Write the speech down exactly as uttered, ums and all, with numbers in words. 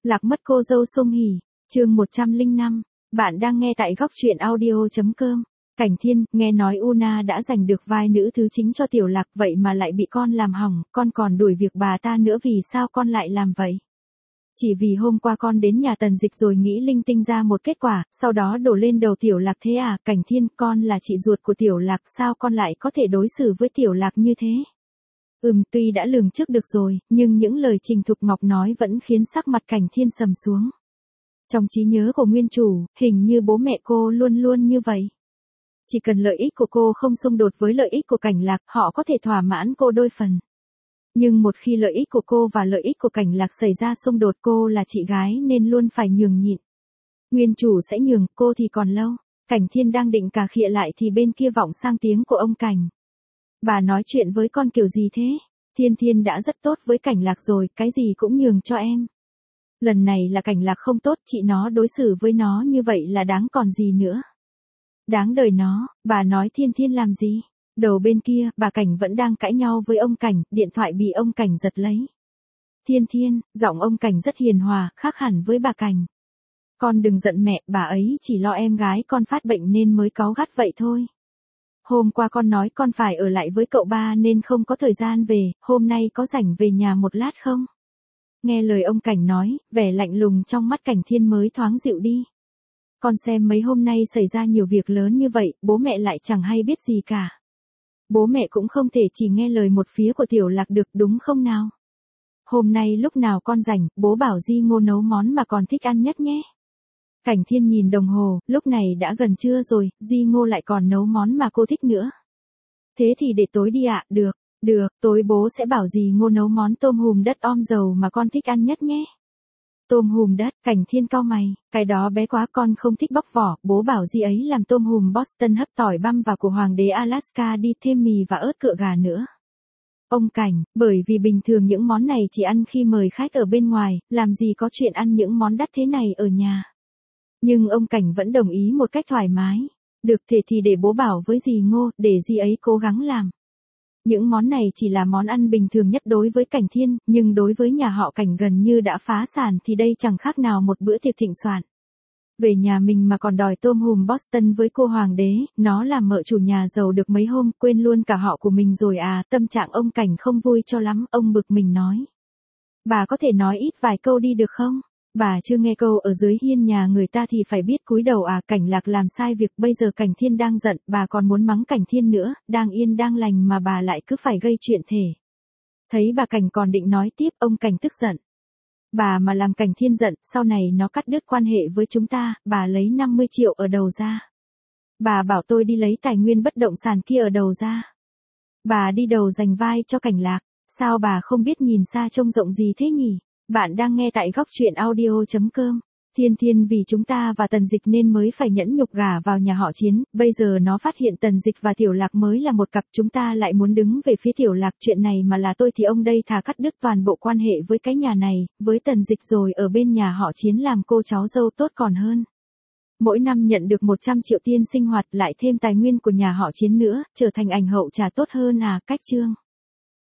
Lạc mất cô dâu Sung Hỉ, chương một trăm lẻ năm, bạn đang nghe tại góc truyện audio.com. Cảnh Thiên, nghe nói Una đã giành được vai nữ thứ chính cho Tiểu Lạc vậy mà lại bị con làm hỏng, con còn đuổi việc bà ta nữa vì sao con lại làm vậy? Chỉ vì hôm qua con đến nhà Tần Dịch rồi nghĩ linh tinh ra một kết quả, sau đó đổ lên đầu Tiểu Lạc thế à? Cảnh Thiên, con là chị ruột của Tiểu Lạc, sao con lại có thể đối xử với Tiểu Lạc như thế? Ừm, tuy đã lường trước được rồi, nhưng những lời Trình Thục Ngọc nói vẫn khiến sắc mặt Cảnh Thiên sầm xuống. Trong trí nhớ của nguyên chủ, hình như bố mẹ cô luôn luôn như vậy. Chỉ cần lợi ích của cô không xung đột với lợi ích của Cảnh Lạc, họ có thể thỏa mãn cô đôi phần. Nhưng một khi lợi ích của cô và lợi ích của Cảnh Lạc xảy ra xung đột, cô là chị gái nên luôn phải nhường nhịn. Nguyên chủ sẽ nhường, cô thì còn lâu. Cảnh Thiên đang định cà khịa lại thì bên kia vọng sang tiếng của ông Cảnh. Bà nói chuyện với con kiểu gì thế? Thiên Thiên đã rất tốt với Cảnh Lạc rồi, cái gì cũng nhường cho em. Lần này là Cảnh Lạc không tốt, chị nó đối xử với nó như vậy là đáng còn gì nữa. Đáng đời nó, bà nói Thiên Thiên làm gì? Đầu bên kia, bà Cảnh vẫn đang cãi nhau với ông Cảnh, điện thoại bị ông Cảnh giật lấy. Thiên Thiên, giọng ông Cảnh rất hiền hòa, khác hẳn với bà Cảnh. Con đừng giận mẹ, bà ấy chỉ lo em gái con phát bệnh nên mới cáu gắt vậy thôi. Hôm qua con nói con phải ở lại với cậu ba nên không có thời gian về, hôm nay có rảnh về nhà một lát không? Nghe lời ông Cảnh nói, vẻ lạnh lùng trong mắt Cảnh Thiên mới thoáng dịu đi. Con xem mấy hôm nay xảy ra nhiều việc lớn như vậy, bố mẹ lại chẳng hay biết gì cả. Bố mẹ cũng không thể chỉ nghe lời một phía của Tiểu Lạc được, đúng không nào? Hôm nay lúc nào con rảnh, bố bảo Di Ngô nấu món mà con thích ăn nhất nhé. Cảnh Thiên nhìn đồng hồ, lúc này đã gần trưa rồi, Di Ngô lại còn nấu món mà cô thích nữa. Thế thì để tối đi ạ, được, được, tối bố sẽ bảo Di Ngô nấu món tôm hùm đất om dầu mà con thích ăn nhất nhé. Tôm hùm đất, Cảnh Thiên cau mày, cái đó bé quá, con không thích bóc vỏ, bố bảo Di ấy làm tôm hùm Boston hấp tỏi băm và của Hoàng đế Alaska đi, thêm mì và ớt cựa gà nữa. Ông Cảnh, bởi vì bình thường những món này chỉ ăn khi mời khách ở bên ngoài, làm gì có chuyện ăn những món đắt thế này ở nhà. Nhưng ông Cảnh vẫn đồng ý một cách thoải mái. Được, thế thì để bố bảo với dì Ngô, để dì ấy cố gắng làm. Những món này chỉ là món ăn bình thường nhất đối với Cảnh Thiên, nhưng đối với nhà họ Cảnh gần như đã phá sản thì đây chẳng khác nào một bữa tiệc thịnh soạn. Về nhà mình mà còn đòi tôm hùm Boston với cô Hoàng đế, nó làm mợ chủ nhà giàu được mấy hôm, quên luôn cả họ của mình rồi à. Tâm trạng ông Cảnh không vui cho lắm, ông bực mình nói. Bà có thể nói ít vài câu đi được không? Bà chưa nghe câu ở dưới hiên nhà người ta thì phải biết cúi đầu à. Cảnh Lạc làm sai việc, bây giờ Cảnh Thiên đang giận, bà còn muốn mắng Cảnh Thiên nữa, đang yên đang lành mà bà lại cứ phải gây chuyện thể. Thấy bà Cảnh còn định nói tiếp, ông Cảnh tức giận. Bà mà làm Cảnh Thiên giận, sau này nó cắt đứt quan hệ với chúng ta, bà lấy năm mươi triệu ở đầu ra. Bà bảo tôi đi lấy tài nguyên bất động sản kia ở đầu ra. Bà đi đầu giành vai cho Cảnh Lạc, sao bà không biết nhìn xa trông rộng gì thế nhỉ? Bạn đang nghe tại góc truyện audio.com. Thiên Thiên vì chúng ta và Tần Dịch nên mới phải nhẫn nhục gả vào nhà họ Chiến, bây giờ nó phát hiện Tần Dịch và Tiểu Lạc mới là một cặp, chúng ta lại muốn đứng về phía Tiểu Lạc. Chuyện này mà là tôi thì ông đây thà cắt đứt toàn bộ quan hệ với cái nhà này, với Tần Dịch rồi ở bên nhà họ Chiến làm cô cháu dâu tốt còn hơn. Mỗi năm nhận được một trăm triệu tiền sinh hoạt lại thêm tài nguyên của nhà họ Chiến nữa, trở thành ảnh hậu trà tốt hơn à. Cách chương